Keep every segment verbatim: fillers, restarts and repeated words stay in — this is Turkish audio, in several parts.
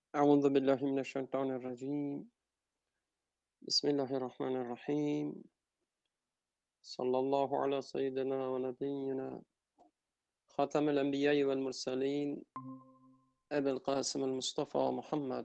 أعوذ بالله من الشيطان الرجيم. بسم الله الرحمن الرحيم. صلى الله على سيدنا ونبينا خاتم الأنبياء والمرسلين أبي القاسم المصطفى محمد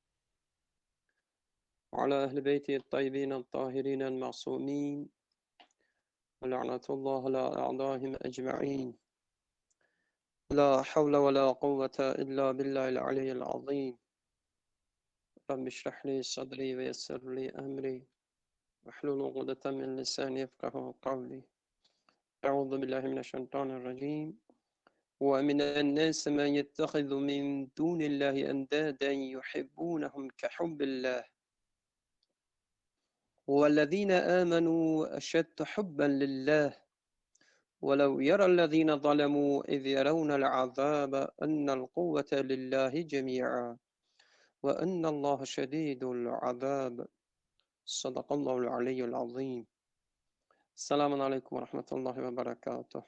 وعلى أهل بيته الطيبين الطاهرين المعصومين ولعنة الله على أعدائهم أجمعين. لا حول ولا قوة إلا بالله العلي العظيم. رب اشرح لي صدري ويسر لي أمري واحلل عقدة من لساني يفقهوا قولي. أعوذ بالله من الشيطان الرجيم. ومن الناس من يتخذ من دون الله أندادا يحبونهم كحب الله والذين آمنوا أشد حبا لله ولو يرى الذين ظلموا إذ يرون العذاب أن القوة لله جميعا وأن الله شديد العذاب. صدق الله العلي العظيم. Selamun Aleyküm ve Rahmetullahi ve Berekatuhu.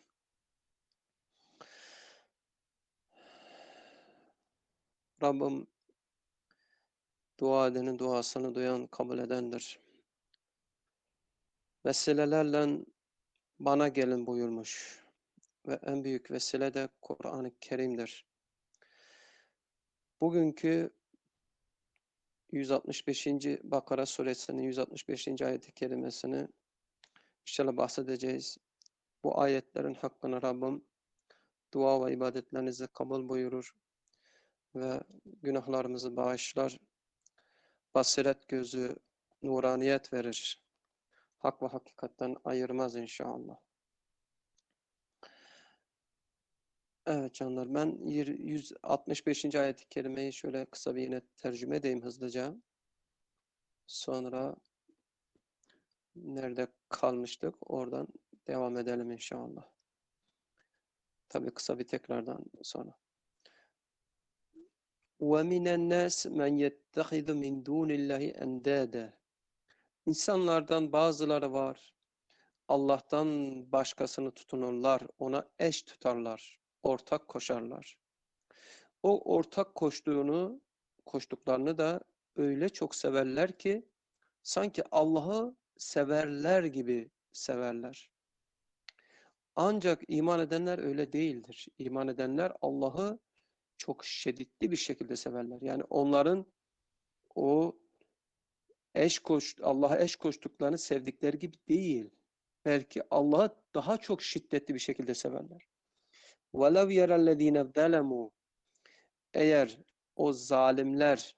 Rabbim dua edenin duasını duyan, kabul edendir. Vesilelerle bana gelin buyurmuş ve en büyük vesile de Kur'an-ı Kerim'dir. Bugünkü yüz altmış beşinci Bakara suresinin yüz altmış beşinci ayet-i kerimesini inşallah bahsedeceğiz. Bu ayetlerin hakkını Rabbim dua ve ibadetlerinizi kabul buyurur ve günahlarımızı bağışlar, basiret gözü, nuraniyet verir. Hak ve hakikatten ayırmaz inşallah. Evet canlar, ben yüz altmış beşinci ayet-i kerimeyi şöyle kısa bir yine tercüme edeyim hızlıca. Sonra nerede kalmıştık oradan devam edelim inşallah. Tabii kısa bir tekrardan sonra. وَمِنَ النَّاسِ مَنْ يَتَّخِذُ مِنْ دُونِ اللّٰهِ اَنْدَادًا. İnsanlardan bazıları var, Allah'tan başkasını tutunurlar, ona eş tutarlar, ortak koşarlar. O ortak koştuğunu, koştuklarını da öyle çok severler ki sanki Allah'ı severler gibi severler. Ancak iman edenler öyle değildir. İman edenler Allah'ı çok şiddetli bir şekilde severler. Yani onların o eş koş, Allah'a eş koştuklarını sevdikleri gibi değil. Belki Allah'ı daha çok şiddetli bir şekilde severler. وَلَوْ يَرَى الَّذ۪ينَ ظَلَمُوا. Eğer o zalimler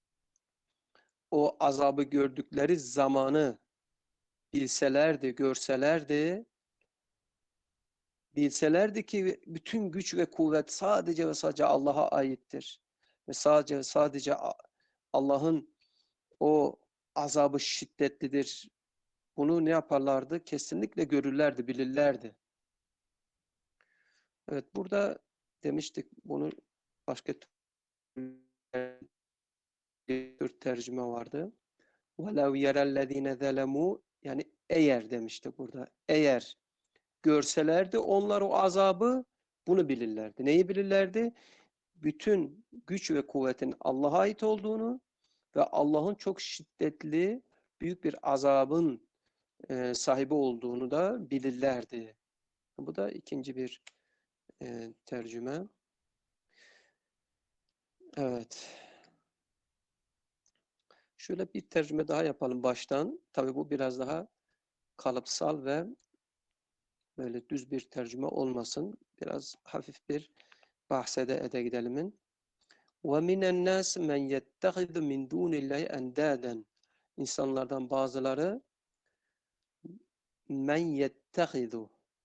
o azabı gördükleri zamanı bilselerdi, görselerdi, bilselerdi ki bütün güç ve kuvvet sadece ve sadece Allah'a aittir. Ve sadece ve sadece Allah'ın o azabı şiddetlidir. Bunu ne yaparlardı? Kesinlikle görürlerdi, bilirlerdi. Evet, burada demiştik bunu başka tür tercüme vardı. وَلَوْ يَرَى الَّذ۪ينَ ظَلَمُوا. Yani eğer demiştik burada. Eğer görselerdi onlar o azabı, bunu bilirlerdi. Neyi bilirlerdi? Bütün güç ve kuvvetin Allah'a ait olduğunu ve Allah'ın çok şiddetli, büyük bir azabın e, sahibi olduğunu da bilirlerdi. Bu da ikinci bir e, tercüme. Evet. Şöyle bir tercüme daha yapalım baştan. Tabii bu biraz daha kalıpsal ve böyle düz bir tercüme olmasın. Biraz hafif bir bahsede ede gidelimin. وَمِنَ النَّاسِ مَنْ يَتَّخِذُ مِنْ دُونِ اللّٰهِ اَنْدَادًا. İnsanlardan bazıları men yettehidu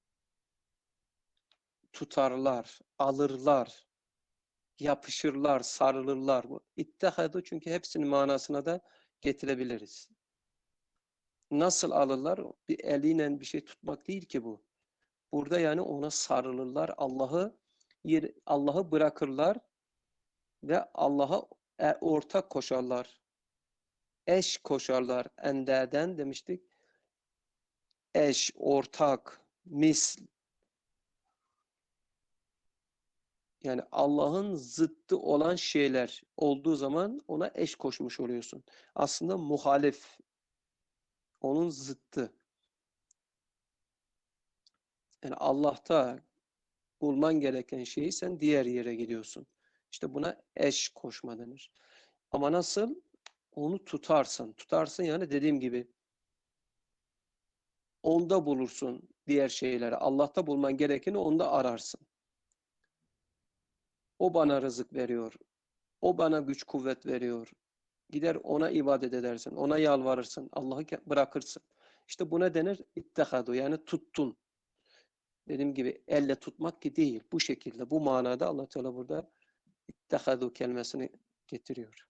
tutarlar, alırlar, yapışırlar, sarılırlar. Bu ittehadu çünkü hepsinin manasına da getirebiliriz. Nasıl alırlar? Bir eliyle bir şey tutmak değil ki bu. Burada yani ona sarılırlar, Allah'ı Allah'ı bırakırlar ve Allah'a ortak koşarlar. Eş koşarlar. Endeden demiştik. Eş, ortak, misl. Yani Allah'ın zıttı olan şeyler olduğu zaman ona eş koşmuş oluyorsun. Aslında muhalif, onun zıttı. Yani Allah'ta bulman gereken şeyi sen diğer yere gidiyorsun. İşte buna eş koşma denir. Ama nasıl? Onu tutarsın. Tutarsın yani dediğim gibi onda bulursun diğer şeyleri. Allah'ta bulman gerekeni onda ararsın. O bana rızık veriyor. O bana güç kuvvet veriyor. Gider ona ibadet edersin. Ona yalvarırsın. Allah'ı bırakırsın. İşte buna denir ittehadu. Yani tuttun. Dediğim gibi elle tutmak ki değil. Bu şekilde, bu manada Allah Teala burada ittehadu kelimesini getiriyor.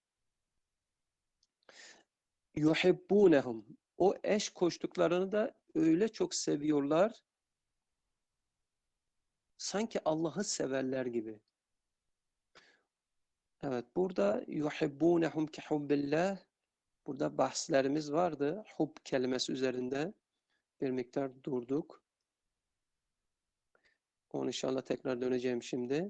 Yuhibbunehum. O eş koştuklarını da öyle çok seviyorlar. Sanki Allah'ı severler gibi. Evet, burada yuhibbunehum ki hubbillah. Burada bahslerimiz vardı. Hub kelimesi üzerinde bir miktar durduk. Onu inşallah tekrar döneceğim şimdi.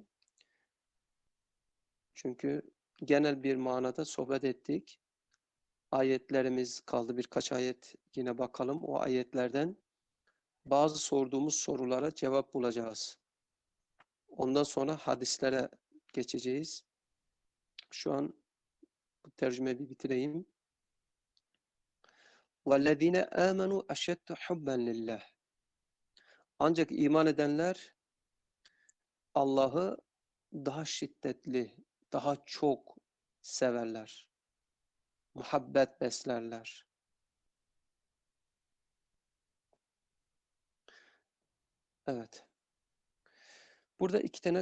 Çünkü genel bir manada sohbet ettik. Ayetlerimiz kaldı, birkaç ayet yine bakalım. O ayetlerden bazı sorduğumuz sorulara cevap bulacağız. Ondan sonra hadislere geçeceğiz. Şu an bu tercümeyi bir bitireyim. وَالَّذ۪ينَ آمَنُوا أَشَدُّ حُبًّا لِلّٰهِ. Ancak iman edenler Allah'ı daha şiddetli, daha çok severler. Muhabbet beslerler. Evet. Burada iki tane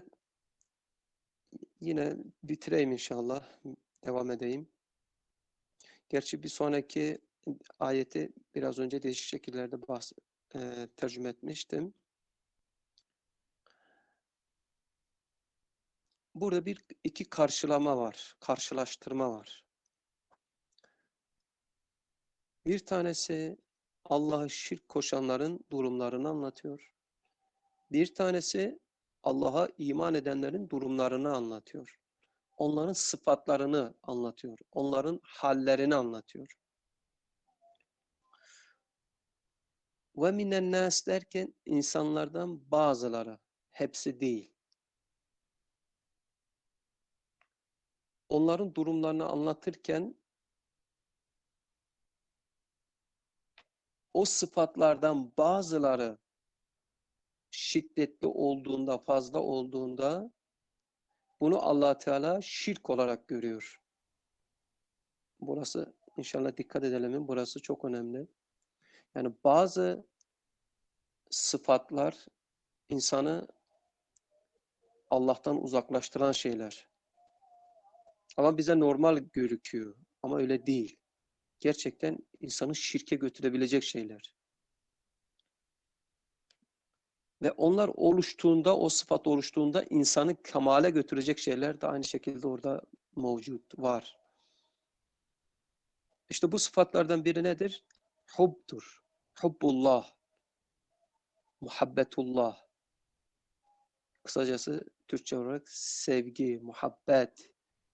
yine bitireyim inşallah. Devam edeyim. Gerçi bir sonraki ayeti biraz önce değişik şekillerde bahs e, tercüme etmiştim. Burada bir iki karşılama var. Karşılaştırma var. Bir tanesi Allah'a şirk koşanların durumlarını anlatıyor. Bir tanesi Allah'a iman edenlerin durumlarını anlatıyor. Onların sıfatlarını anlatıyor. Onların hallerini anlatıyor. Ve minen nas derken insanlardan bazıları, hepsi değil. Onların durumlarını anlatırken o sıfatlardan bazıları şiddetli olduğunda, fazla olduğunda bunu Allah Teala şirk olarak görüyor. Burası inşallah dikkat edelim. Burası çok önemli. Yani bazı sıfatlar insanı Allah'tan uzaklaştıran şeyler. Ama bize normal gözüküyor. Ama öyle değil. Gerçekten insanı şirke götürebilecek şeyler. Ve onlar oluştuğunda, o sıfat oluştuğunda insanı kemale götürecek şeyler de aynı şekilde orada mevcut, var. İşte bu sıfatlardan biri nedir? Hub'dur. Hubbullah. Muhabbetullah. Kısacası Türkçe olarak sevgi, muhabbet.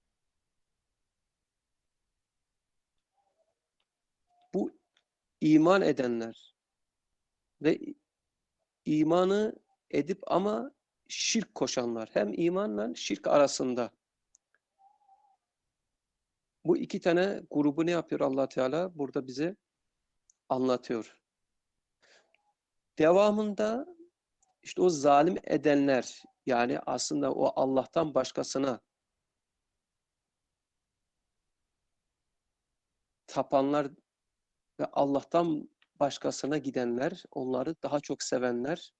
Bu iman edenler ve imanı edip ama şirk koşanlar. Hem imanla şirk arasında. Bu iki tane grubu ne yapıyor Allah Teala? Burada bize anlatıyor. Devamında işte o zalim edenler, yani aslında o Allah'tan başkasına tapanlar ve Allah'tan başkasına gidenler, onları daha çok sevenler,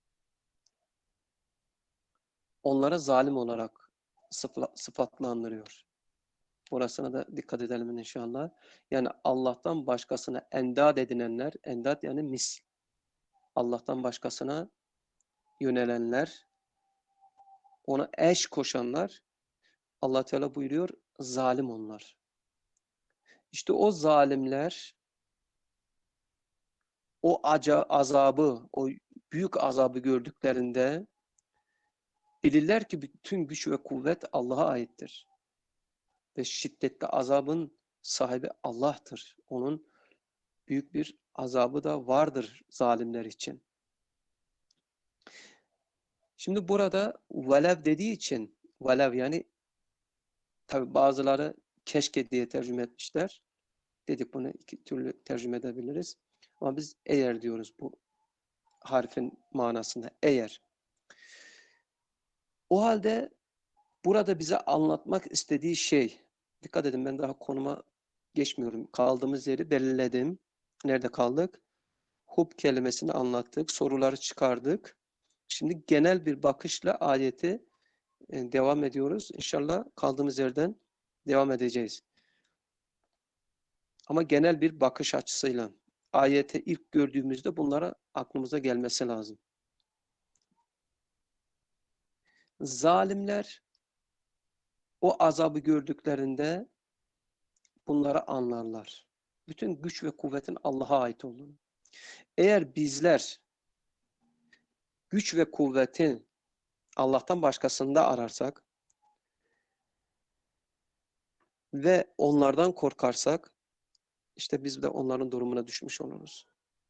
onlara zalim olarak sıfatlandırıyor. Burasına da dikkat edelim inşallah. Yani Allah'tan başkasına endad edinenler, endad yani mis, Allah'tan başkasına yönelenler, ona eş koşanlar, Allah Teala buyuruyor, zalim onlar. İşte o zalimler o aca, azabı, o büyük azabı gördüklerinde Bilirler ki bütün güç ve kuvvet Allah'a aittir. Ve şiddetli azabın sahibi Allah'tır. Onun büyük bir azabı da vardır zalimler için. Şimdi burada velev dediği için, velev yani tabi bazıları keşke diye tercüme etmişler. Dedik bunu iki türlü tercüme edebiliriz. Ama biz eğer diyoruz bu harfin manasında. Eğer. O halde burada bize anlatmak istediği şey, dikkat edin ben daha konuma geçmiyorum. Kaldığımız yeri belirledim. Nerede kaldık? Hub kelimesini anlattık. Soruları çıkardık. Şimdi genel bir bakışla ayeti e, devam ediyoruz. İnşallah kaldığımız yerden devam edeceğiz. Ama genel bir bakış açısıyla. Ayeti ilk gördüğümüzde bunlara aklımıza gelmesi lazım. Zalimler o azabı gördüklerinde bunları anlarlar. Bütün güç ve kuvvetin Allah'a ait olduğunu. Eğer bizler güç ve kuvvetin Allah'tan başkasında ararsak ve onlardan korkarsak işte biz de onların durumuna düşmüş oluruz.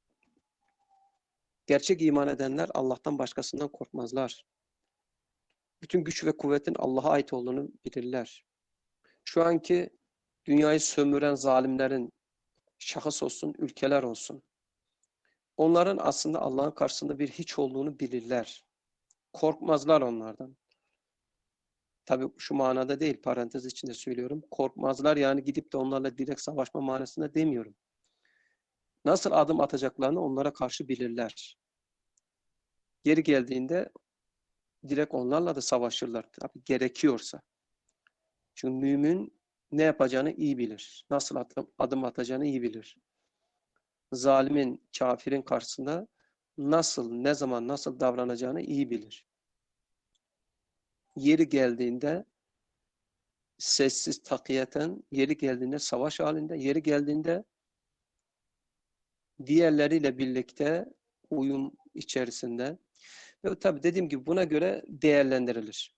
Gerçek iman edenler Allah'tan başkasından korkmazlar. Bütün güç ve kuvvetin Allah'a ait olduğunu bilirler. Şu anki dünyayı sömüren zalimlerin şahıs olsun, ülkeler olsun. Onların aslında Allah'ın karşısında bir hiç olduğunu bilirler. Korkmazlar onlardan. Tabii şu manada değil, parantez içinde söylüyorum. Korkmazlar yani gidip de onlarla direkt savaşma manasında demiyorum. Nasıl adım atacaklarını onlara karşı bilirler. Geri geldiğinde direkt onlarla da savaşırlar. Tabii gerekiyorsa. Çünkü mümin ne yapacağını iyi bilir. Nasıl adım atacağını iyi bilir. Zalimin, kafirin karşısında nasıl, ne zaman, nasıl davranacağını iyi bilir. Yeri geldiğinde sessiz, takiyeten, yeri geldiğinde savaş halinde, yeri geldiğinde diğerleriyle birlikte uyum içerisinde. Ve tabii dediğim gibi buna göre değerlendirilir.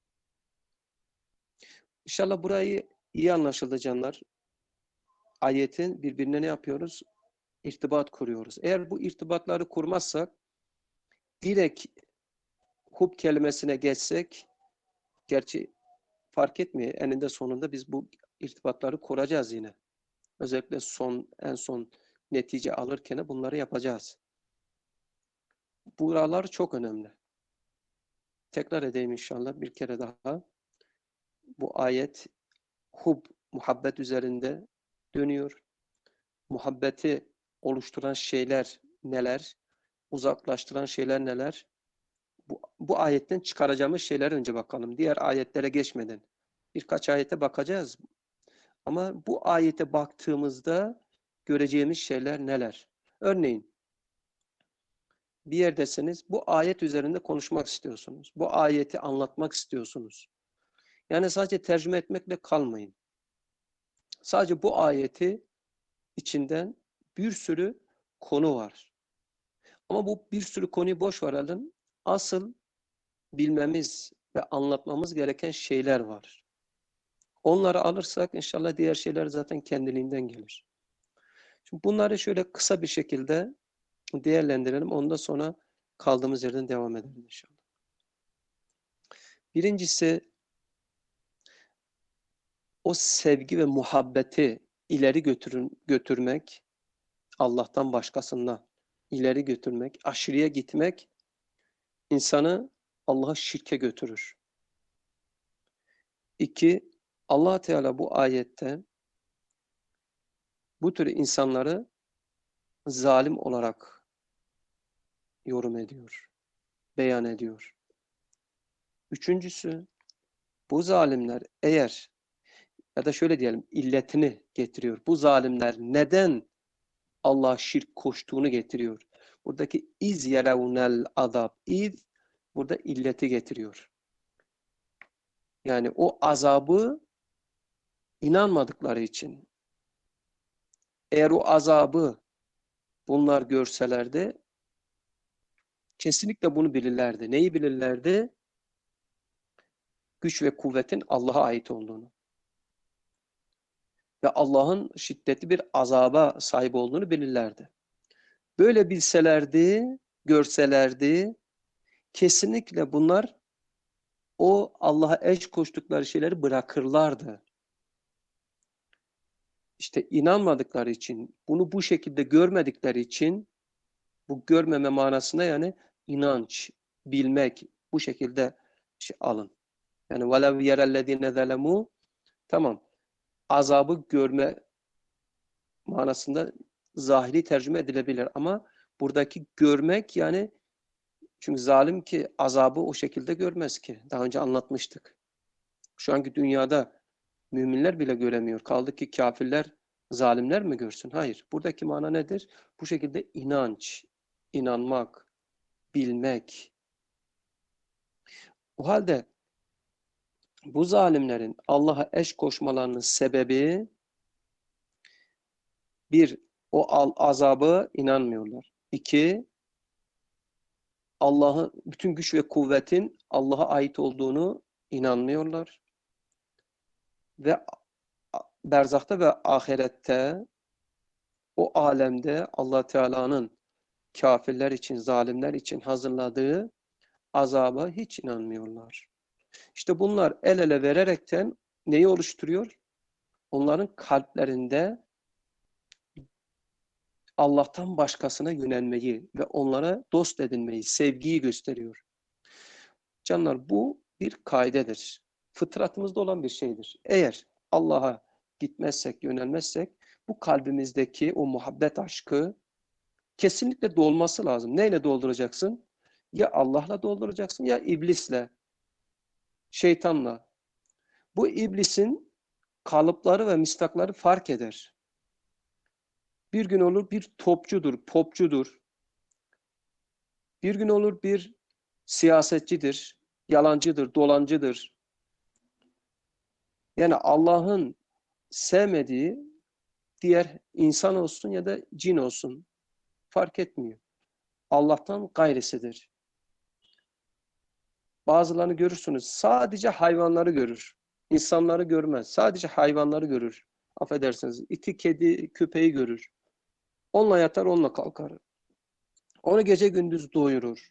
İnşallah burayı iyi anlaşıldı canlar. Ayetin birbirine ne yapıyoruz? İrtibat kuruyoruz. Eğer bu irtibatları kurmazsak direkt hub kelimesine geçsek, gerçi fark etmiyor. Eninde sonunda biz bu irtibatları kuracağız yine. Özellikle son en son netice alırken bunları yapacağız. Buralar çok önemli. Tekrar edeyim inşallah bir kere daha. Bu ayet hub, muhabbet üzerinde dönüyor. Muhabbeti oluşturan şeyler neler? Uzaklaştıran şeyler neler? Bu, bu ayetten çıkaracağımız şeyler önce bakalım. Diğer ayetlere geçmeden. Birkaç ayete bakacağız. Ama bu ayete baktığımızda göreceğimiz şeyler neler? Örneğin bir yerdesiniz, bu ayet üzerinde konuşmak istiyorsunuz. Bu ayeti anlatmak istiyorsunuz. Yani sadece tercüme etmekle kalmayın. Sadece bu ayeti içinden bir sürü konu var. Ama bu bir sürü konuyu boş verelim. Asıl bilmemiz ve anlatmamız gereken şeyler var. Onları alırsak inşallah diğer şeyler zaten kendiliğinden gelir. Şimdi bunları şöyle kısa bir şekilde değerlendirelim. Ondan sonra kaldığımız yerden devam edelim inşallah. Birincisi o sevgi ve muhabbeti ileri götürün, götürmek, Allah'tan başkasına ileri götürmek, aşırıya gitmek insanı Allah'a şirke götürür. İki, Allah Teala bu ayette bu tür insanları zalim olarak yorum ediyor, beyan ediyor. Üçüncüsü, bu zalimler eğer ya da şöyle diyelim illetini getiriyor. Bu zalimler neden Allah'a şirk koştuğunu getiriyor. Buradaki iz yerevnel azab, iz burada illeti getiriyor. Yani o azabı inanmadıkları için. Eğer o azabı bunlar görselerdi kesinlikle bunu bilirlerdi. Neyi bilirlerdi? güç ve kuvvetin Allah'a ait olduğunu ve Allah'ın şiddetli bir azaba sahip olduğunu bilirlerdi. Böyle bilselerdi, görselerdi, kesinlikle bunlar o Allah'a eş koştukları şeyleri bırakırlardı. İşte inanmadıkları için, bunu bu şekilde görmedikleri için, bu görmeme manasında yani inanç, bilmek, bu şekilde şey alın. Yani وَلَوْ يَرَ الَّذ۪ينَ ظَلَمُوا tamam, azabı görme manasında zahiri tercüme edilebilir ama buradaki görmek yani çünkü zalim ki azabı o şekilde görmez ki. Daha önce anlatmıştık. Şu anki dünyada müminler bile göremiyor. Kaldı ki kafirler, zalimler mi görsün? Hayır. Buradaki mana nedir? Bu şekilde inanç, inanmak, bilmek. O halde bu zalimlerin Allah'a eş koşmalarının sebebi bir, o azabı inanmıyorlar. İki, Allah'ın bütün güç ve kuvvetin Allah'a ait olduğunu inanmıyorlar. Ve berzahta ve ahirette o alemde Allah Teala'nın kafirler için, zalimler için hazırladığı azaba hiç inanmıyorlar. İşte bunlar el ele vererekten neyi oluşturuyor? Onların kalplerinde Allah'tan başkasına yönelmeyi ve onlara dost edinmeyi, sevgiyi gösteriyor. Canlar bu bir kaidedir. Fıtratımızda olan bir şeydir. Eğer Allah'a gitmezsek, yönelmezsek bu kalbimizdeki o muhabbet aşkı kesinlikle dolması lazım. Neyle dolduracaksın? Ya Allah'la dolduracaksın ya iblisle, şeytanla. Bu iblisin kalıpları ve mistakları fark eder. Bir gün olur bir topçudur, popçudur. Bir gün olur bir siyasetçidir, yalancıdır, dolancıdır. Yani Allah'ın sevmediği diğer insan olsun ya da cin olsun fark etmiyor. Allah'tan gayrisidir. Bazılarını görürsünüz. Sadece hayvanları görür. İnsanları görmez. Sadece hayvanları görür. Affedersiniz. İti, kedi, köpeği görür. Onunla yatar, onunla kalkar. Onu gece gündüz doyurur.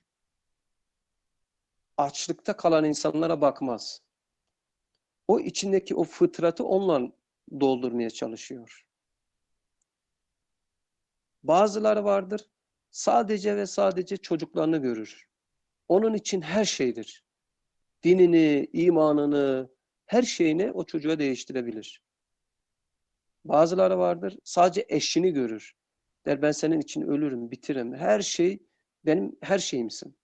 Açlıkta kalan insanlara bakmaz. O içindeki o fıtratı onunla doldurmaya çalışıyor. Bazıları vardır. Sadece ve sadece çocuklarını görür. Onun için her şeydir. Dinini, imanını, her şeyini o çocuğa değiştirebilir. Bazıları vardır, sadece eşini görür. Der ben senin için ölürüm, bitiririm. Her şey, benim her şeyimsin.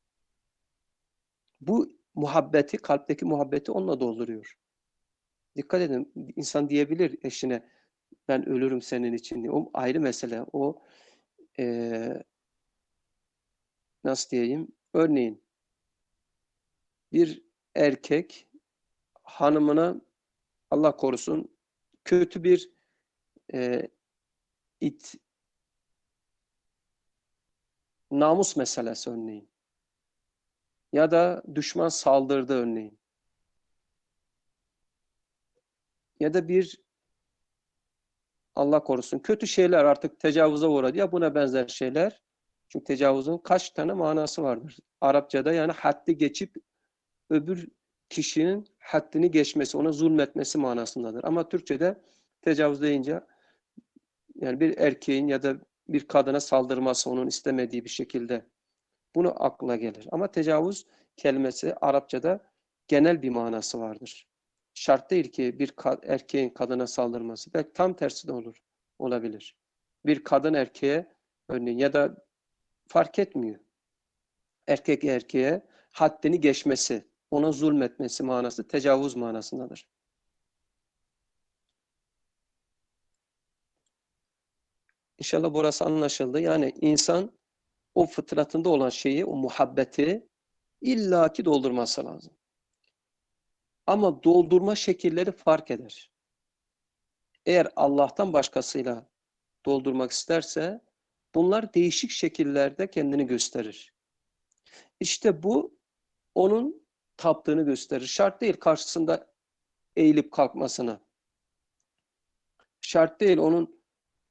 Bu muhabbeti, kalpteki muhabbeti onunla dolduruyor. Dikkat edin, insan diyebilir eşine, ben ölürüm senin için diye. O ayrı mesele. O ee, nasıl diyeyim? Örneğin bir erkek hanımına Allah korusun kötü bir e, it namus meselesi örneğin. Ya da düşman saldırdı örneğin. Ya da bir Allah korusun kötü şeyler artık tecavüze uğradı ya buna benzer şeyler. Çünkü tecavüzün kaç tane manası vardır. Arapçada yani haddi geçip öbür kişinin haddini geçmesi, ona zulmetmesi manasındadır. Ama Türkçe'de tecavüz deyince yani bir erkeğin ya da bir kadına saldırması onun istemediği bir şekilde bunu akla gelir. Ama tecavüz kelimesi Arapçada genel bir manası vardır. Şart değil ki bir erkeğin kadına saldırması. Belki tam tersi de olur, olabilir. Bir kadın erkeğe örneğin ya da fark etmiyor. Erkek erkeğe haddini geçmesi, ona zulmetmesi manası tecavüz manasındadır. İnşallah burası anlaşıldı. Yani insan o fıtratında olan şeyi, o muhabbeti illaki doldurması lazım. Ama doldurma şekilleri fark eder. Eğer Allah'tan başkasıyla doldurmak isterse bunlar değişik şekillerde kendini gösterir. İşte bu onun taptığını gösterir. Şart değil karşısında eğilip kalkmasına. Şart değil onun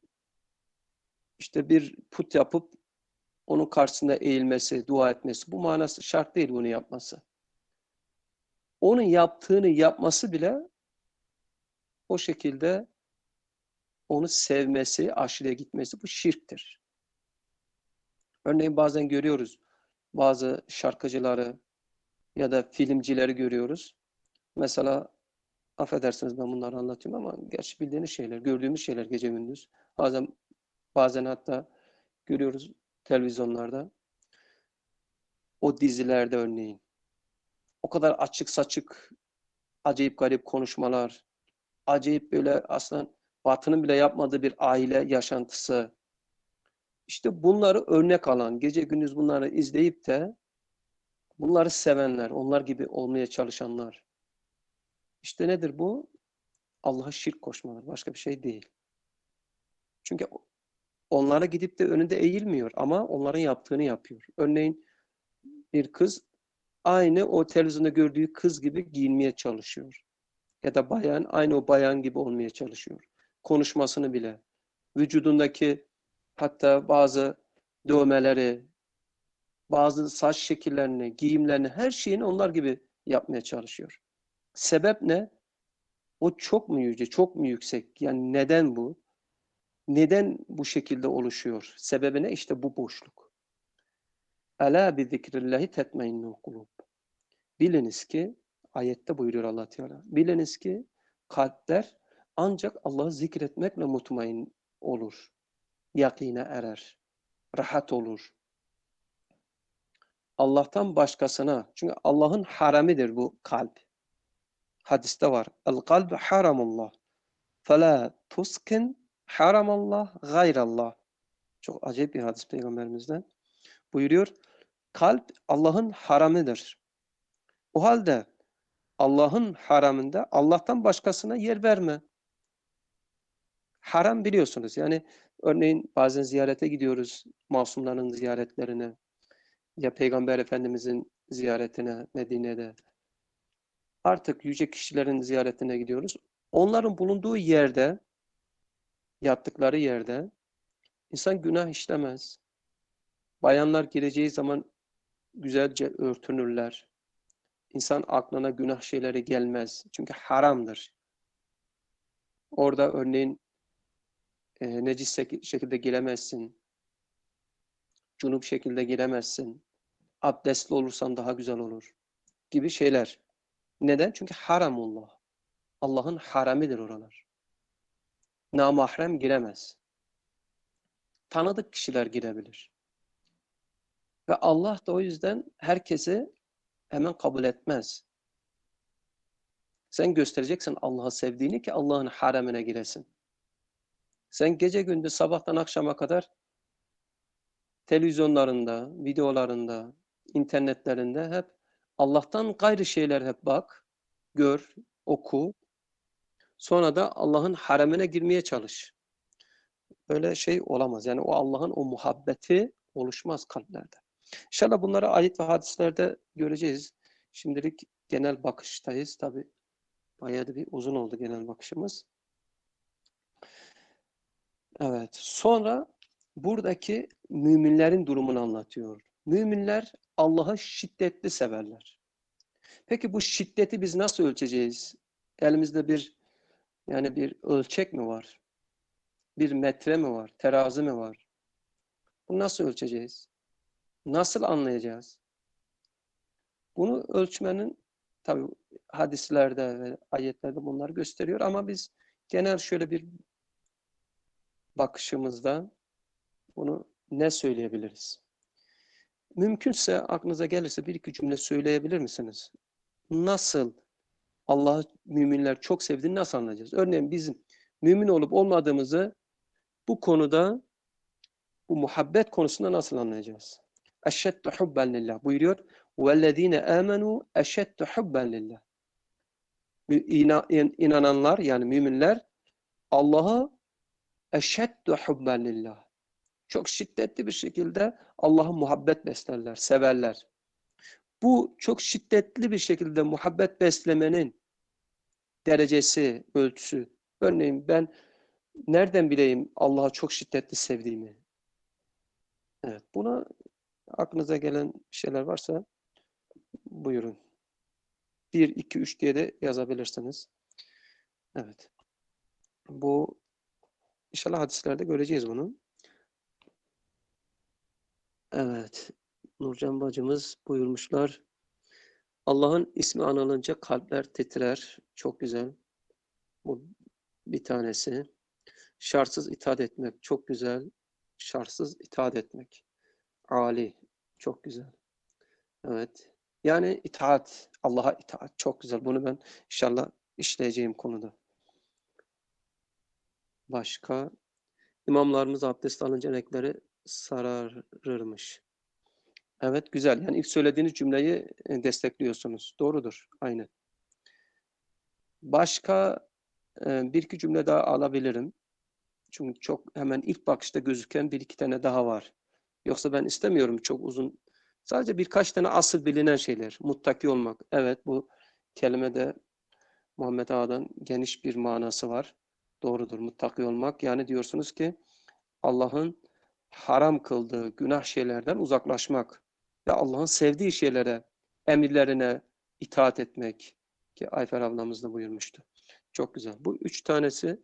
işte bir put yapıp onun karşısında eğilmesi, dua etmesi. Bu manası şart değil bunu yapması. Onun yaptığını yapması bile o şekilde onu sevmesi, aşırıya gitmesi bu şirktir. Örneğin bazen görüyoruz bazı şarkıcıları ya da filmcileri görüyoruz. Mesela affedersiniz ben bunları anlatıyorum ama gerçi bildiğiniz şeyler, gördüğümüz şeyler gece gündüz. Bazen bazen hatta görüyoruz televizyonlarda. O dizilerde örneğin. O kadar açık saçık, acayip garip konuşmalar, acayip böyle aslında Batı'nın bile yapmadığı bir aile yaşantısı. İşte bunları örnek alan, gece gündüz bunları izleyip de bunları sevenler, onlar gibi olmaya çalışanlar. İşte nedir bu? Allah'a şirk koşmalar. Başka bir şey değil. Çünkü onlara gidip de önünde eğilmiyor ama onların yaptığını yapıyor. Örneğin bir kız aynı o televizyonda gördüğü kız gibi giyinmeye çalışıyor. Ya da bayan aynı o bayan gibi olmaya çalışıyor. Konuşmasını bile, vücudundaki hatta bazı dövmeleri, bazı saç şekillerini, giyimlerini, her şeyini onlar gibi yapmaya çalışıyor. Sebep ne? O çok mu yüce, çok mu yüksek? Yani neden bu? Neden bu şekilde oluşuyor? Sebebi ne? İşte bu boşluk. Ela bi zikrillahi tetmainnul kulub. Biliniz ki, ayette buyuruyor Allah Teala. Biliniz ki kalpler ancak Allah'ı zikretmekle mutmain olur. Yakine erer. Rahat olur. Allah'tan başkasına, çünkü Allah'ın haramidir bu kalp. Hadiste var. El kalb haramullah. Fela tuskin haramallah gayrallah. Çok acayip bir hadis Peygamberimizden. Buyuruyor. Kalp Allah'ın haramidir. O halde Allah'ın haramında Allah'tan başkasına yer verme. Haram biliyorsunuz. Yani örneğin bazen ziyarete gidiyoruz. Masumların ziyaretlerine ya Peygamber Efendimizin ziyaretine Medine'de. Artık yüce kişilerin ziyaretine gidiyoruz. Onların bulunduğu yerde, yattıkları yerde insan günah işlemez. Bayanlar gireceği zaman güzelce örtünürler. İnsan aklına günah şeyleri gelmez. Çünkü haramdır. Orada örneğin e, necis şekilde giremezsin. Cunup şekilde giremezsin. Abdestli olursan daha güzel olur. Gibi şeyler. Neden? Çünkü haramullah. Allah'ın haramidir oralar. Namahrem giremez. Tanıdık kişiler girebilir. Ve Allah da o yüzden herkesi hemen kabul etmez. Sen göstereceksin Allah'ı sevdiğini ki Allah'ın haremine giresin. Sen gece gündüz sabahtan akşama kadar televizyonlarında, videolarında, internetlerinde hep Allah'tan gayrı şeyler hep bak, gör, oku. Sonra da Allah'ın haremine girmeye çalış. Öyle şey olamaz. Yani o Allah'ın o muhabbeti oluşmaz kalplerde. İnşallah bunları ayet ve hadislerde göreceğiz. Şimdilik genel bakıştayız. Tabi bayağı da bir uzun oldu genel bakışımız. Evet. Sonra buradaki müminlerin durumunu anlatıyor. Müminler Allah'ı şiddetli severler. Peki bu şiddeti biz nasıl ölçeceğiz? Elimizde bir yani bir ölçek mi var? Bir metre mi var? Terazi mi var? Bunu nasıl ölçeceğiz? Nasıl anlayacağız? Bunu ölçmenin tabi hadislerde ve ayetlerde bunlar gösteriyor ama biz genel şöyle bir bakışımızda bunu ne söyleyebiliriz? Mümkünse aklınıza gelirse bir iki cümle söyleyebilir misiniz? Nasıl Allah'ı müminler çok sevdiğini nasıl anlayacağız? Örneğin bizim mümin olup olmadığımızı bu konuda, bu muhabbet konusunda nasıl anlayacağız? Eşeddu hubben lillah buyuruyor. وَالَّذ۪ينَ آمَنُوا اَشَدُّ حُبَّنْ لِلّٰهِ İnananlar yani müminler Allah'a eşeddu hubben lillah. Çok şiddetli bir şekilde Allah'a muhabbet beslerler, severler. Bu çok şiddetli bir şekilde muhabbet beslemenin derecesi, ölçüsü. Örneğin ben nereden bileyim Allah'ı çok şiddetli sevdiğimi? Evet, buna aklınıza gelen şeyler varsa buyurun. bir, iki, üç diye de yazabilirsiniz. Evet. Bu inşallah hadislerde göreceğiz bunu. Evet. Nurcan bacımız buyurmuşlar. Allah'ın ismi anılınca kalpler titrer. Çok güzel. Bu bir tanesi. Şartsız itaat etmek. Çok güzel. Şartsız itaat etmek. Ali. Çok güzel. Evet. Yani itaat. Allah'a itaat. Çok güzel. Bunu ben inşallah işleyeceğim konuda. Başka? İmamlarımız abdest alınca renekleri sararırmış. Evet, güzel. Yani ilk söylediğiniz cümleyi destekliyorsunuz. Doğrudur. Aynen. Başka e, bir iki cümle daha alabilirim. Çünkü çok hemen ilk bakışta gözüken bir iki tane daha var. Yoksa ben istemiyorum çok uzun. Sadece birkaç tane asıl bilinen şeyler. Muttaki olmak. Evet, bu kelimede Muhammed Ağa'dan geniş bir manası var. Doğrudur. Muttaki olmak. Yani diyorsunuz ki Allah'ın haram kıldığı günah şeylerden uzaklaşmak ve Allah'ın sevdiği şeylere, emirlerine itaat etmek ki Ayfer ablamız da buyurmuştu. Çok güzel. Bu üç tanesi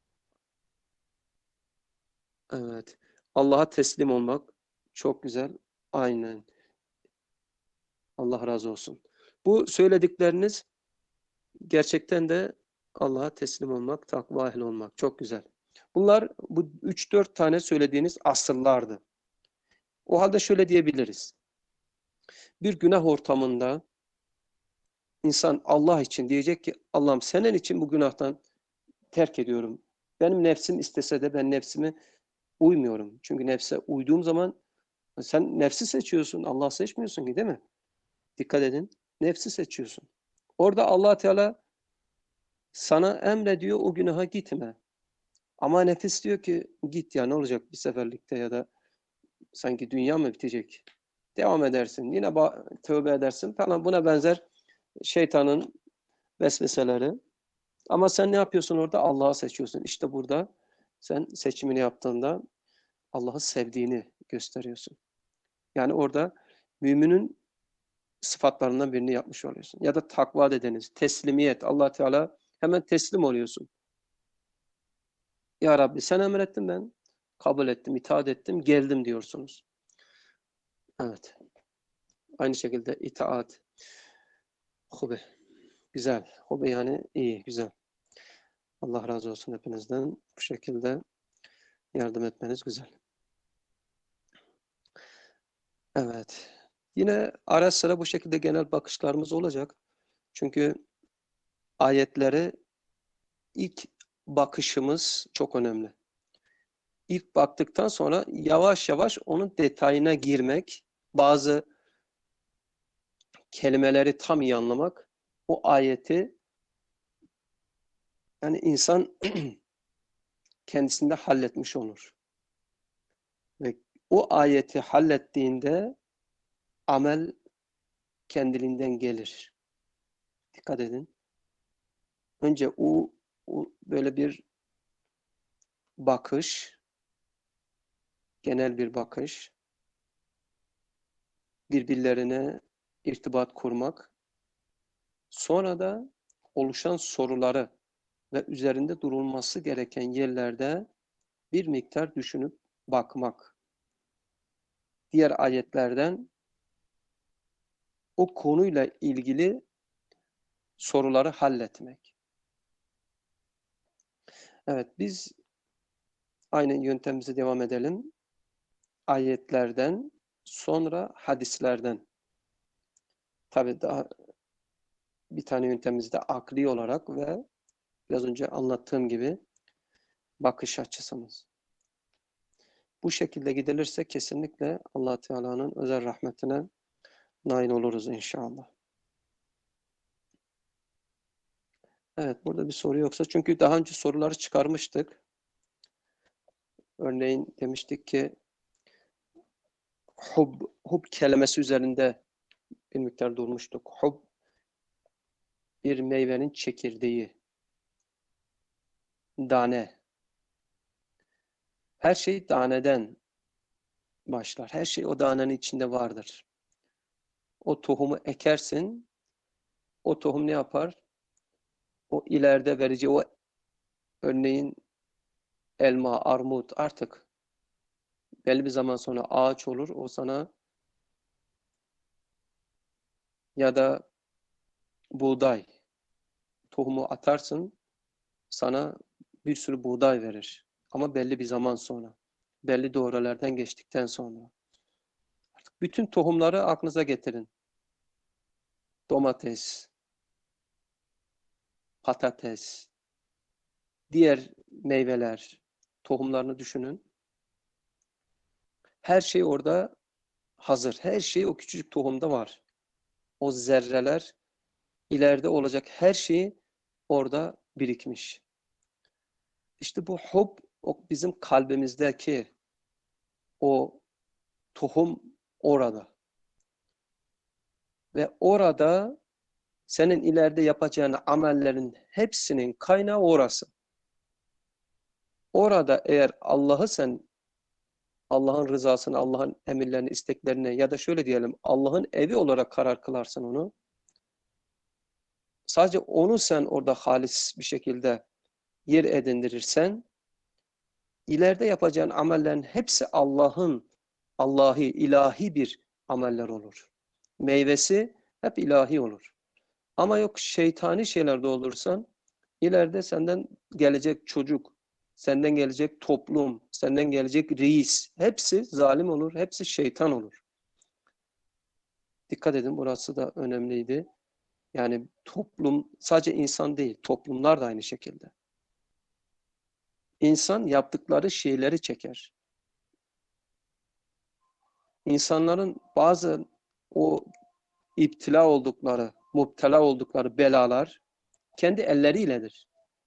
evet. Allah'a teslim olmak çok güzel. Aynen. Allah razı olsun. Bu söyledikleriniz gerçekten de Allah'a teslim olmak, takva ehli olmak. Çok güzel. Bunlar bu üç dört tane söylediğiniz asıllardı. O halde şöyle diyebiliriz. Bir günah ortamında insan Allah için diyecek ki Allah'ım senin için bu günahtan terk ediyorum. Benim nefsim istese de ben nefsime uymuyorum. Çünkü nefse uyduğum zaman sen nefsi seçiyorsun. Allah seçmiyorsun ki değil mi? Dikkat edin. Nefsi seçiyorsun. Orada Allah Teala sana emrediyor o günaha gitme. Ama nefis diyor ki git ya ne olacak bir seferlikte ya da sanki dünya mı bitecek? Devam edersin. Yine tövbe edersin falan. Buna benzer şeytanın vesveseleri. Ama sen ne yapıyorsun orada? Allah'ı seçiyorsun. İşte burada sen seçimini yaptığında Allah'ı sevdiğini gösteriyorsun. Yani orada müminin sıfatlarından birini yapmış oluyorsun. Ya da takva dediniz, teslimiyet. Allah Teala hemen teslim oluyorsun. Ya Rabbi sen emrettin ben kabul ettim, itaat ettim, geldim diyorsunuz. Evet. Aynı şekilde itaat. Hobi. Güzel. Hobi yani iyi, güzel. Allah razı olsun hepinizden. Bu şekilde yardım etmeniz güzel. Evet. Yine ara sıra bu şekilde genel bakışlarımız olacak. Çünkü ayetleri ilk bakışımız çok önemli. İlk baktıktan sonra yavaş yavaş onun detayına girmek, bazı kelimeleri tam iyi anlamak, o ayeti yani insan kendisinde halletmiş olur. Ve o ayeti hallettiğinde amel kendiliğinden gelir. Dikkat edin. Önce o, o böyle bir bakış, genel bir bakış, birbirlerine irtibat kurmak, sonra da oluşan soruları ve üzerinde durulması gereken yerlerde bir miktar düşünüp bakmak. Diğer ayetlerden o konuyla ilgili soruları halletmek. Evet, biz aynı yöntemimize devam edelim. Ayetlerden, sonra hadislerden. Tabii daha bir tane yöntemimiz de akli olarak ve biraz önce anlattığım gibi bakış açısımız. Bu şekilde gidilirse kesinlikle Allah Teala'nın özel rahmetine nail oluruz inşallah. Evet, burada bir soru yoksa çünkü daha önce soruları çıkarmıştık. Örneğin demiştik ki hub, hub kelimesi üzerinde bir miktar durmuştuk. Hub bir meyvenin çekirdeği, tane. Her şey taneden başlar. Her şey o tanenin içinde vardır. O tohumu ekersin, o tohum ne yapar? O ileride vereceği o örneğin elma, armut artık belli bir zaman sonra ağaç olur. O sana ya da buğday tohumu atarsın, sana bir sürü buğday verir. Ama belli bir zaman sonra. Belli doğrulardan geçtikten sonra. Artık bütün tohumları aklınıza getirin. Domates, patates, diğer meyveler, tohumlarını düşünün. Her şey orada hazır. Her şey o küçücük tohumda var. O zerreler, ileride olacak her şey orada birikmiş. İşte bu hub, o bizim kalbimizdeki o tohum orada. Ve orada senin ileride yapacağın amellerin hepsinin kaynağı orası. Orada eğer Allah'ı sen Allah'ın rızasını, Allah'ın emirlerini, isteklerini ya da şöyle diyelim Allah'ın evi olarak karar kılarsın onu. Sadece onu sen orada halis bir şekilde yer edindirirsen ileride yapacağın amellerin hepsi Allah'ın, Allahi, ilahi bir ameller olur. Meyvesi hep ilahi olur. Ama yok şeytani şeylerde olursan ileride senden gelecek çocuk, senden gelecek toplum, senden gelecek reis hepsi zalim olur, hepsi şeytan olur. Dikkat edin burası da önemliydi. Yani toplum sadece insan değil, toplumlar da aynı şekilde. İnsan yaptıkları şeyleri çeker. İnsanların bazı o iptila oldukları, mubtela oldukları belalar kendi elleriyledir.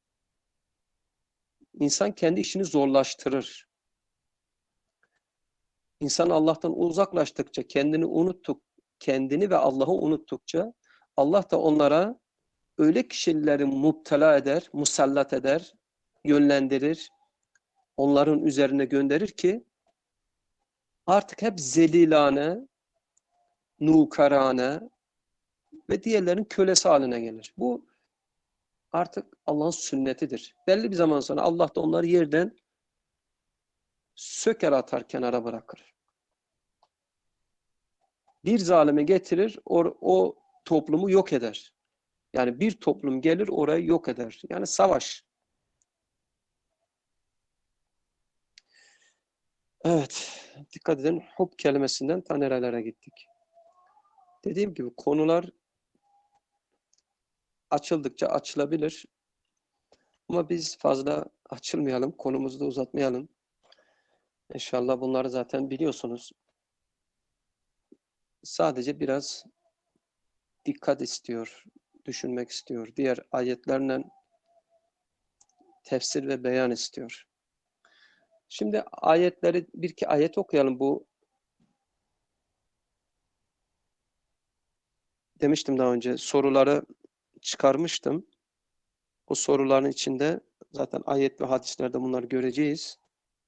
İnsan kendi işini zorlaştırır. İnsan Allah'tan uzaklaştıkça, kendini unuttuk, kendini ve Allah'ı unuttukça Allah da onlara öyle kişileri mubtela eder, musallat eder, yönlendirir, onların üzerine gönderir ki artık hep zelilane, nukarane ve diğerlerin kölesi haline gelir. Bu artık Allah'ın sünnetidir. Belli bir zaman sonra Allah da onları yerden söker atar, kenara bırakır. Bir zalimi getirir, o, o toplumu yok eder. Yani bir toplum gelir orayı yok eder. Yani savaş. Evet, dikkat edin. Hub kelimesinden ta nerelere gittik. Dediğim gibi konular açıldıkça açılabilir. Ama biz fazla açılmayalım, konumuzu da uzatmayalım. İnşallah bunları zaten biliyorsunuz. Sadece biraz dikkat istiyor, düşünmek istiyor. Diğer ayetlerle tefsir ve beyan istiyor. Şimdi ayetleri, bir iki ayet okuyalım. Bu demiştim daha önce, soruları çıkarmıştım. O soruların içinde zaten ayet ve hadislerde bunları göreceğiz.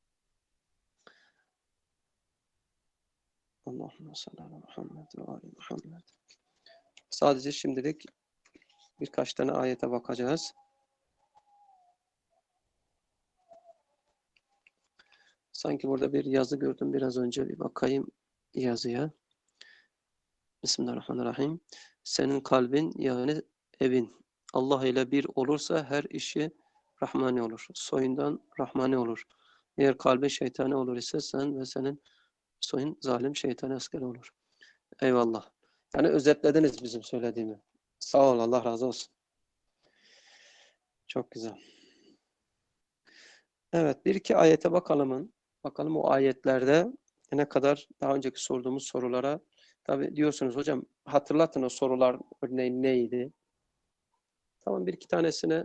Allahümme salli ala Muhammed ve ali Muhammed. Sadece şimdilik birkaç tane ayete bakacağız. Sanki burada bir yazı gördüm biraz önce. Bir bakayım yazıya. Bismillahirrahmanirrahim. Senin kalbin yani evin Allah ile bir olursa her işi Rahmani olur. Soyundan Rahmani olur. Eğer kalbi şeytani olur ise sen ve senin soyun zalim şeytani asker olur. Eyvallah. Yani özetlediniz bizim söylediğimi. Sağ ol, Allah razı olsun. Çok güzel. Evet, bir iki ayete bakalım. Bakalım o ayetlerde ne kadar daha önceki sorduğumuz sorulara. Tabi diyorsunuz hocam hatırlatın o sorular örneğin neydi? Tamam, bir iki tanesine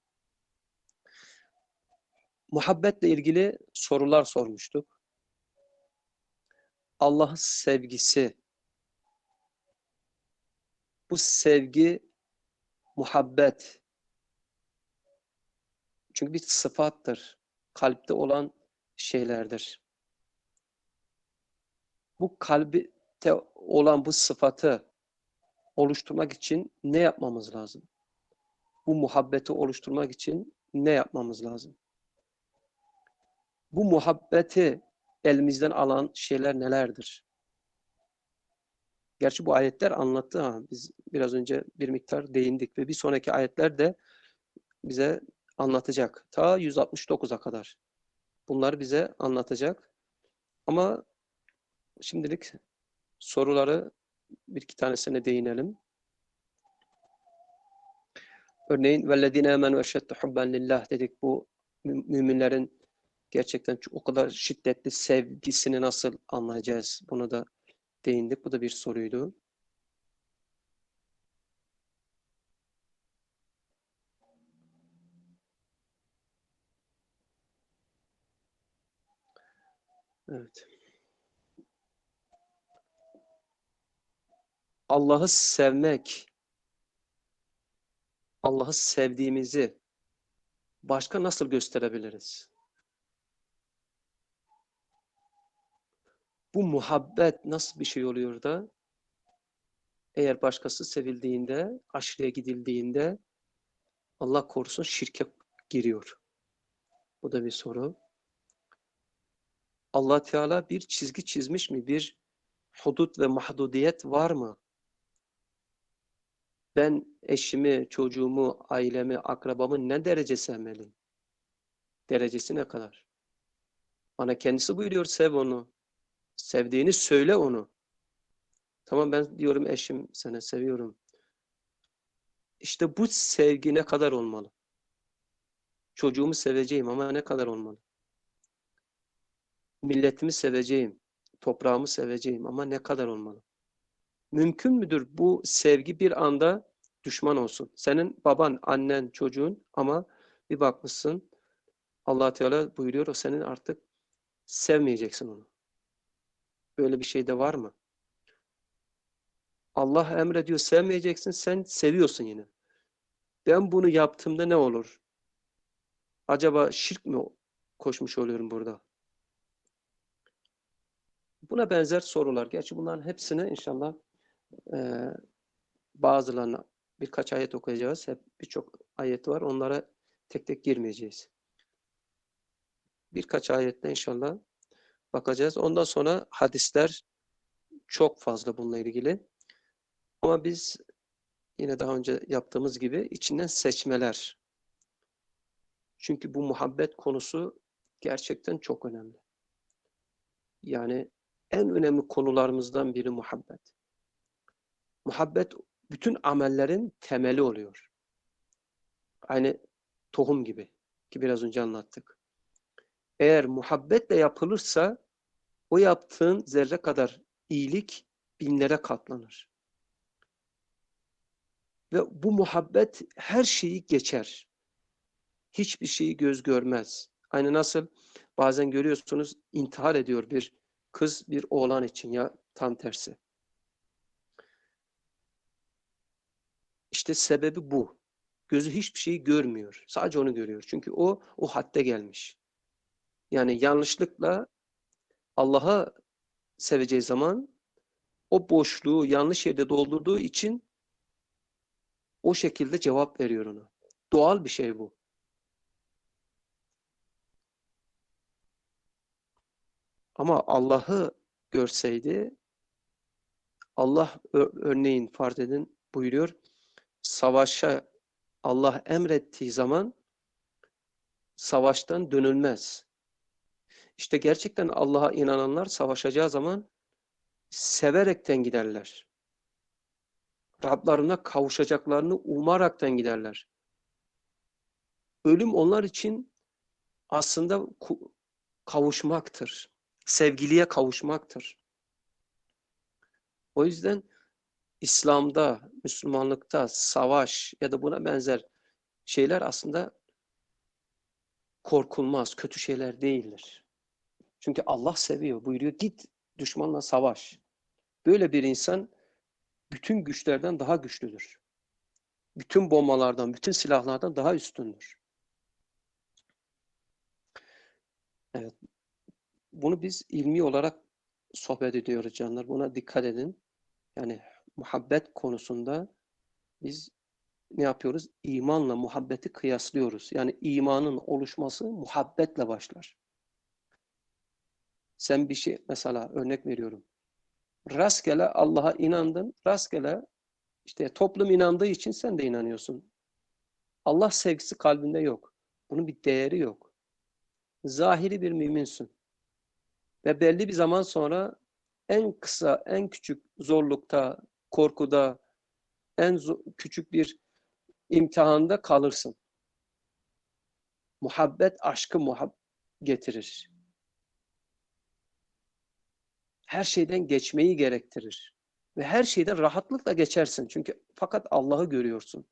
muhabbetle ilgili sorular sormuştuk. Allah'ın sevgisi Bu sevgi, muhabbet. Çünkü bir sıfattır. Kalpte olan şeylerdir. Bu kalpte olan bu sıfatı oluşturmak için ne yapmamız lazım? Bu muhabbeti oluşturmak için ne yapmamız lazım? Bu muhabbeti elimizden alan şeyler nelerdir? Gerçi bu ayetler anlattı ha. Biz biraz önce bir miktar değindik ve bir sonraki ayetler de bize anlatacak. Ta yüz altmış dokuza kadar. Bunları bize anlatacak. Ama şimdilik soruları bir iki tanesine değinelim. Örneğin vellezine amenu eşeddu hubben lillah dedik. Bu müminlerin gerçekten o kadar şiddetli sevgisini nasıl anlayacağız? Bunu da değindik. Bu da bir soruydu. Evet. Allah'ı sevmek, Allah'ı sevdiğimizi başka nasıl gösterebiliriz? Bu muhabbet nasıl bir şey oluyor da eğer başkası sevildiğinde, aşırıya gidildiğinde Allah korusun şirke giriyor. Bu da bir soru. Allah Teala bir çizgi çizmiş mi? Bir hudut ve mahdudiyet var mı? Ben eşimi, çocuğumu, ailemi, akrabamı ne derece sevmeliyim? Derecesi ne kadar? Bana kendisi buyuruyor, sev onu. Sevdiğini söyle onu. Tamam, ben diyorum eşim seni seviyorum. İşte bu sevgi ne kadar olmalı? Çocuğumu seveceğim ama ne kadar olmalı? Milletimi seveceğim, toprağımı seveceğim ama ne kadar olmalı? Mümkün müdür bu sevgi bir anda düşman olsun? Senin baban, annen, çocuğun ama bir bakmışsın Allah Teala buyuruyor o senin artık sevmeyeceksin onu. Böyle bir şey de var mı? Allah emrediyor sevmeyeceksin, sen seviyorsun yine. Ben bunu yaptığımda ne olur? Acaba şirk mi koşmuş oluyorum burada? Buna benzer sorular. Gerçi bunların hepsini inşallah e, bazılarına birkaç ayet okuyacağız. Hep birçok ayet var. Onlara tek tek girmeyeceğiz. Birkaç ayette inşallah bakacağız. Ondan sonra hadisler çok fazla bununla ilgili. Ama biz yine daha önce yaptığımız gibi içinden seçmeler. Çünkü bu muhabbet konusu gerçekten çok önemli. Yani en önemli konularımızdan biri muhabbet. Muhabbet bütün amellerin temeli oluyor. Aynı tohum gibi ki biraz önce anlattık. Eğer muhabbetle yapılırsa o yaptığın zerre kadar iyilik binlere katlanır. Ve bu muhabbet her şeyi geçer. Hiçbir şeyi göz görmez. Aynı nasıl bazen görüyorsunuz intihar ediyor bir kız bir oğlan için ya tam tersi. İşte sebebi bu. Gözü hiçbir şeyi görmüyor. Sadece onu görüyor. Çünkü o o hadde gelmiş. Yani yanlışlıkla Allah'a seveceği zaman o boşluğu yanlış yerde doldurduğu için o şekilde cevap veriyor ona. Doğal bir şey bu. Ama Allah'ı görseydi Allah örneğin farz edin buyuruyor savaşa Allah emrettiği zaman savaştan dönülmez. İşte gerçekten Allah'a inananlar savaşacağı zaman severekten giderler. Rablarına kavuşacaklarını umaraktan giderler. Ölüm onlar için aslında kavuşmaktır. Sevgiliye kavuşmaktır. O yüzden İslam'da, Müslümanlıkta savaş ya da buna benzer şeyler aslında korkulmaz, kötü şeyler değildir. Çünkü Allah seviyor, buyuruyor git düşmanla savaş. Böyle bir insan bütün güçlerden daha güçlüdür. Bütün bombalardan, bütün silahlardan daha üstündür. Evet. Bunu biz ilmi olarak sohbet ediyoruz canlar. Buna dikkat edin. Yani muhabbet konusunda biz ne yapıyoruz? İmanla muhabbeti kıyaslıyoruz. Yani imanın oluşması muhabbetle başlar. Sen bir şey, mesela örnek veriyorum. Rastgele Allah'a inandın, rastgele işte toplum inandığı için sen de inanıyorsun. Allah sevgisi kalbinde yok. Bunun bir değeri yok. Zahiri bir müminsin. Ve belli bir zaman sonra en kısa, en küçük zorlukta, korkuda, en küçük bir imtihanda kalırsın. Muhabbet aşkı muhab getirir. Her şeyden geçmeyi gerektirir. Ve her şeyden rahatlıkla geçersin. Çünkü fakat Allah'ı görüyorsun.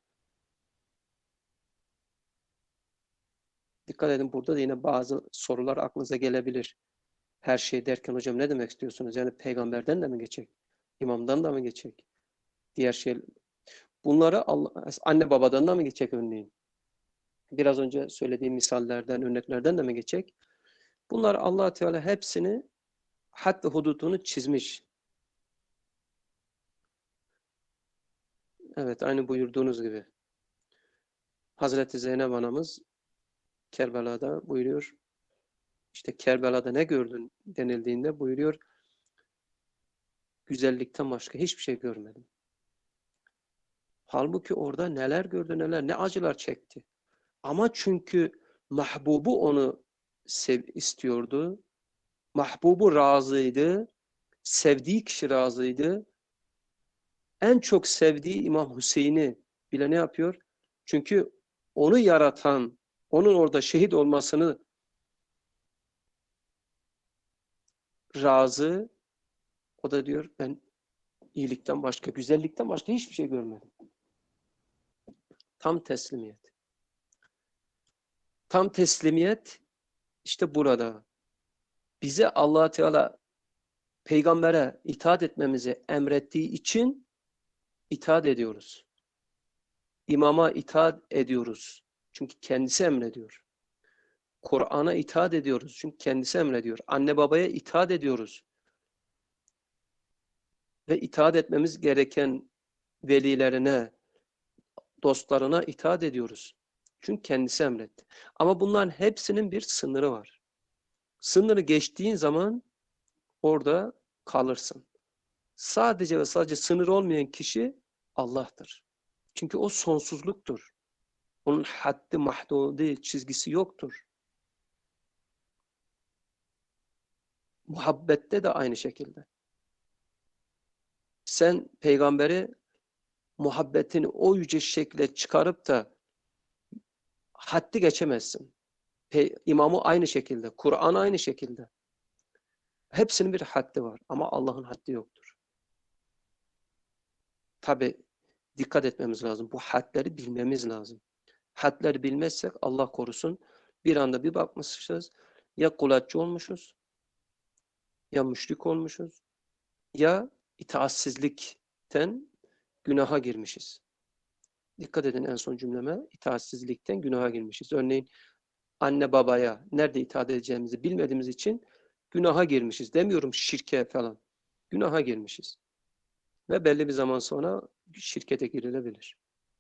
Dikkat edin, burada da yine bazı sorular aklınıza gelebilir. Her şey derken hocam ne demek istiyorsunuz? Yani peygamberden de mi geçecek? İmamdan da mı geçecek? Diğer şey. Bunları Allah, anne babadan da mı geçecek örneğin? Biraz önce söylediğim misallerden, örneklerden de mi geçecek? Bunlar Allah Teala hepsini had ve hududunu çizmiş. Evet, aynı buyurduğunuz gibi. Hazreti Zeynep anamız Kerbela'da buyuruyor. İşte Kerbela'da ne gördün denildiğinde buyuruyor. Güzellikten başka hiçbir şey görmedim. Halbuki orada neler gördü neler, ne acılar çekti. Ama çünkü mahbubu onu sev istiyordu. Mahbubu razıydı. Sevdiği kişi razıydı. En çok sevdiği İmam Hüseyin'i bile ne yapıyor? Çünkü onu yaratan, onun orada şehit olmasını razı. O da diyor ben iyilikten başka, güzellikten başka hiçbir şey görmedim. Tam teslimiyet. Tam teslimiyet işte burada. Bize Allah Teala peygambere itaat etmemizi emrettiği için itaat ediyoruz. İmama itaat ediyoruz. Çünkü kendisi emrediyor. Kur'an'a itaat ediyoruz. Çünkü kendisi emrediyor. Anne babaya itaat ediyoruz. Ve itaat etmemiz gereken velilerine, dostlarına itaat ediyoruz. Çünkü kendisi emretti. Ama bunların hepsinin bir sınırı var. Sınırı geçtiğin zaman orada kalırsın. Sadece ve sadece sınır olmayan kişi Allah'tır. Çünkü o sonsuzluktur. Onun haddi mahdudi çizgisi yoktur. Muhabbette de aynı şekilde. Sen peygamberi muhabbetini o yüce şekilde çıkarıp da haddi geçemezsin. Pe İmamı aynı şekilde, Kur'an aynı şekilde. Hepsinin bir haddi var ama Allah'ın haddi yoktur. Tabi dikkat etmemiz lazım. Bu hadleri bilmemiz lazım. Hadleri bilmezsek Allah korusun bir anda bir bakmışız ya kulatçı olmuşuz ya müşrik olmuşuz ya itaatsizlikten günaha girmişiz. Dikkat edin en son cümleme, itaatsizlikten günaha girmişiz. Örneğin anne babaya nerede itaat edeceğimizi bilmediğimiz için günaha girmişiz. Demiyorum şirke falan. Günaha girmişiz. Ve belli bir zaman sonra şirkete girilebilir.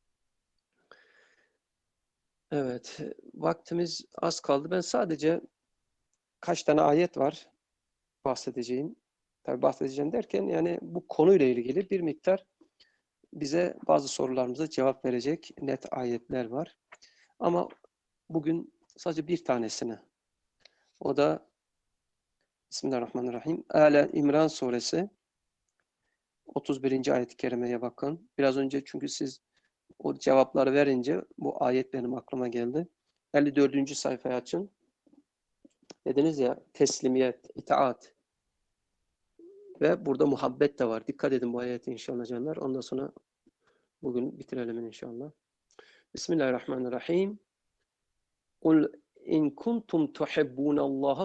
Evet, vaktimiz az kaldı. Ben sadece kaç tane ayet var bahsedeceğim. Tabii bahsedeceğim derken yani bu konuyla ilgili bir miktar bize bazı sorularımıza cevap verecek net ayetler var. Ama bugün sadece bir tanesini. O da Bismillahirrahmanirrahim. Ale İmran suresi otuz birinci ayet-i kerimeye bakın. Biraz önce çünkü siz o cevapları verince bu ayet benim aklıma geldi. elli dördüncü sayfayı açın. Dediniz ya teslimiyet, itaat ve burada muhabbet de var. Dikkat edin bu ayeti inşallah canlar. Ondan sonra bugün bitirelim inşallah. Bismillahirrahmanirrahim. Kul in kuntum tuhibbunallaha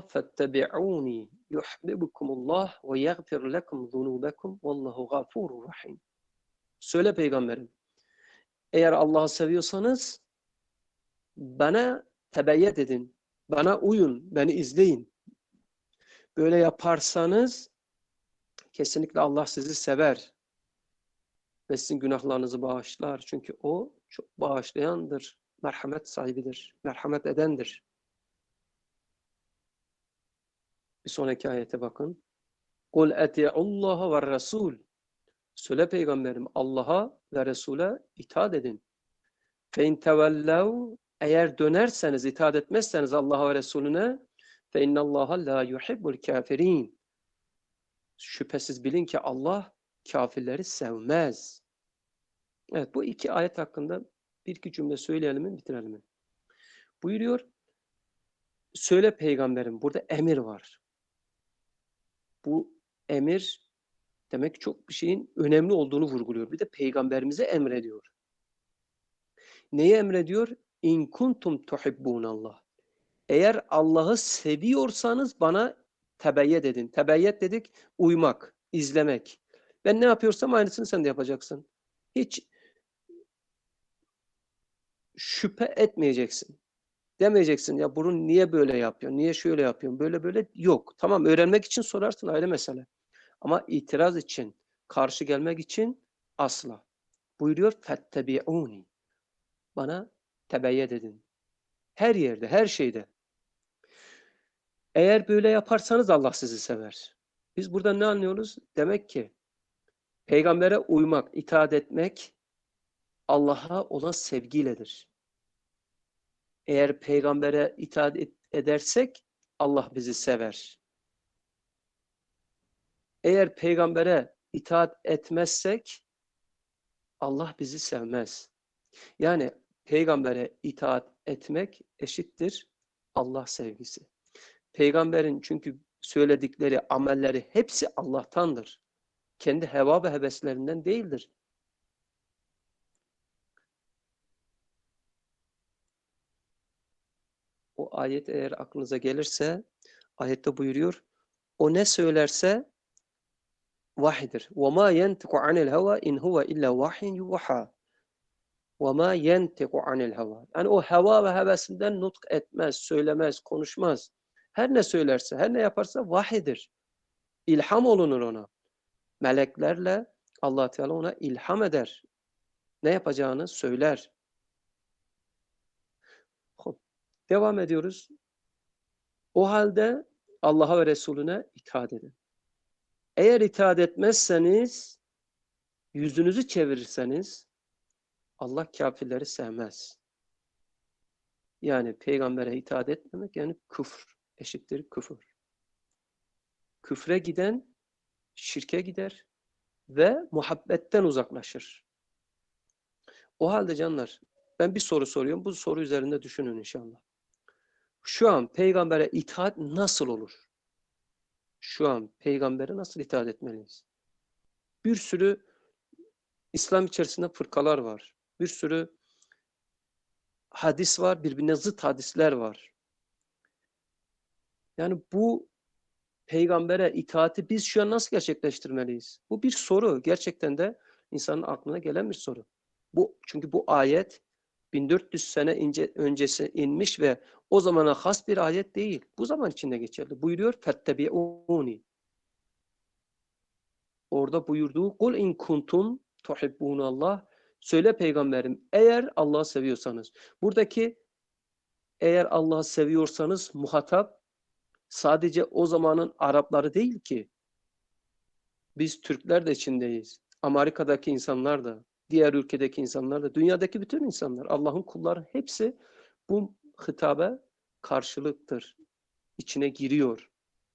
fattabi'uni yuhibbukumullah ve yaghfir lekum zunubakum vallahu gafurur rahim. Söyle peygamberim. Eğer Allah'ı seviyorsanız bana tebeyyet edin. Bana uyun. Beni izleyin. Böyle yaparsanız kesinlikle Allah sizi sever. Ve sizin günahlarınızı bağışlar. Çünkü o çok bağışlayandır. Merhamet sahibidir. Merhamet edendir. Bir sonraki ayete bakın. Kul eti'ullaha ve Resul. Söyle peygamberim Allah'a ve Resul'e itaat edin. Fe in tevellev, eğer dönerseniz, itaat etmezseniz Allah'a ve Resulüne, fe innallaha la yuhibbul kafirin. Şüphesiz bilin ki Allah kafirleri sevmez. Evet, bu iki ayet hakkında bir iki cümle söyleyelim mi, bitirelim mi? Buyuruyor, söyle peygamberim, burada emir var. Bu emir demek çok bir şeyin önemli olduğunu vurguluyor. Bir de peygamberimize emrediyor. Neyi emrediyor? İn kuntum tuhibbunallah. Eğer Allah'ı seviyorsanız bana tebeyyet edin. Tebeyyet dedik, uymak, izlemek. Ben ne yapıyorsam aynısını sen de yapacaksın. Hiç şüphe etmeyeceksin. Demeyeceksin ya bunu niye böyle yapıyorsun, niye şöyle yapıyorsun, böyle böyle yok. Tamam, öğrenmek için sorarsın, ayrı mesele. Ama itiraz için, karşı gelmek için asla. Buyuruyor fettebi'uni. Bana tebeyyet edin. Her yerde, her şeyde. Eğer böyle yaparsanız Allah sizi sever. Biz burada ne anlıyoruz? Demek ki peygambere uymak, itaat etmek Allah'a olan sevgiyledir. Eğer peygambere itaat edersek Allah bizi sever. Eğer peygambere itaat etmezsek Allah bizi sevmez. Yani peygambere itaat etmek eşittir Allah sevgisi. Peygamberin çünkü söyledikleri, amelleri hepsi Allah'tandır. Kendi heva ve heveslerinden değildir. O ayet eğer aklınıza gelirse, ayette buyuruyor, o ne söylerse vahidir. وَمَا يَنْتِقُ عَنِ الْهَوَى اِنْ هُوَ اِلَّا وَحْيٍ يُوحَى وَمَا يَنْتِقُ عَنِ الْهَوَى. Yani o heva ve hevesinden nutk etmez, söylemez, konuşmaz. Her ne söylerse, her ne yaparsa vahidir. İlham olunur ona. Meleklerle Allah Teala ona ilham eder. Ne yapacağını söyler. Devam ediyoruz. O halde Allah'a ve Resulüne itaat edin. Eğer itaat etmezseniz, yüzünüzü çevirirseniz Allah kafirleri sevmez. Yani peygambere itaat etmemek yani küfür, eşittir küfür. Küfre giden şirke gider ve muhabbetten uzaklaşır. O halde canlar, ben bir soru soruyorum. Bu soru üzerinde düşünün inşallah. Şu an peygambere itaat nasıl olur? Şu an peygambere nasıl itaat etmeliyiz? Bir sürü İslam içerisinde fırkalar var. Bir sürü hadis var, birbirine zıt hadisler var. Yani bu peygambere itaati biz şu an nasıl gerçekleştirmeliyiz? Bu bir soru. Gerçekten de insanın aklına gelen bir soru. Bu çünkü bu ayet bin dört yüz sene ince, öncesi inmiş ve o zamana has bir ayet değil. Bu zaman içinde geçerli. Buyuruyor fettebi'uni. Orada buyurduğu kul in kuntum tuhibbunallah. Söyle peygamberim eğer Allah'ı seviyorsanız. Buradaki eğer Allah'ı seviyorsanız muhatap sadece o zamanın Arapları değil ki. Biz Türkler de içindeyiz. Amerika'daki insanlar da, diğer ülkedeki insanlar da, dünyadaki bütün insanlar, Allah'ın kulları hepsi bu hitabe karşılıktır. İçine giriyor.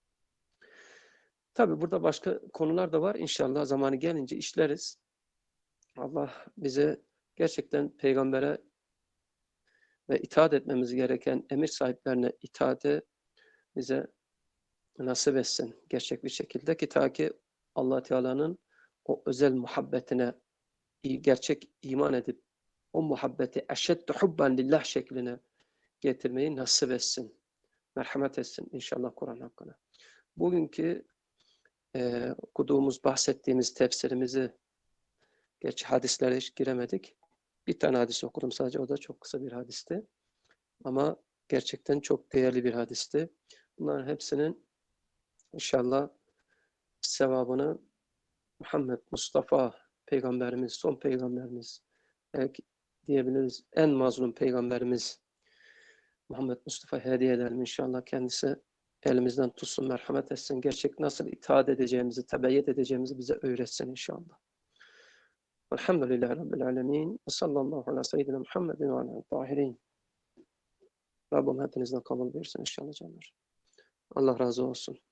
Tabi burada başka konular da var. İnşallah zamanı gelince işleriz. Allah bize gerçekten peygambere ve itaat etmemiz gereken emir sahiplerine itaate bize nasip etsin gerçek bir şekilde ki ta ki Allah Teala'nın o özel muhabbetine gerçek iman edip o muhabbeti eşeddu hubben lillah şekline getirmeyi nasip etsin. Merhamet etsin inşallah Kur'an hakkına. Bugünkü e, okuduğumuz, bahsettiğimiz tefsirimizi Gerçi hadislere hiç giremedik. Bir tane hadis okudum sadece. O da çok kısa bir hadisti. Ama gerçekten çok değerli bir hadisti. Bunların hepsinin inşallah sevabını Muhammed Mustafa Peygamberimiz, son Peygamberimiz, belki diyebiliriz en mazlum Peygamberimiz Muhammed Mustafa hediye edelim inşallah. Kendisi elimizden tutsun, merhamet etsin. Gerçek nasıl itaat edeceğimizi, tebeyyet edeceğimizi bize öğretsin inşallah. Elhamdülillahi Rabbil alemin. Ve sallallahu ala seyyidina Muhammedin ve ala tahirin. Rabbim hepinizden kabul versin inşallah canlar. Allah razı olsun.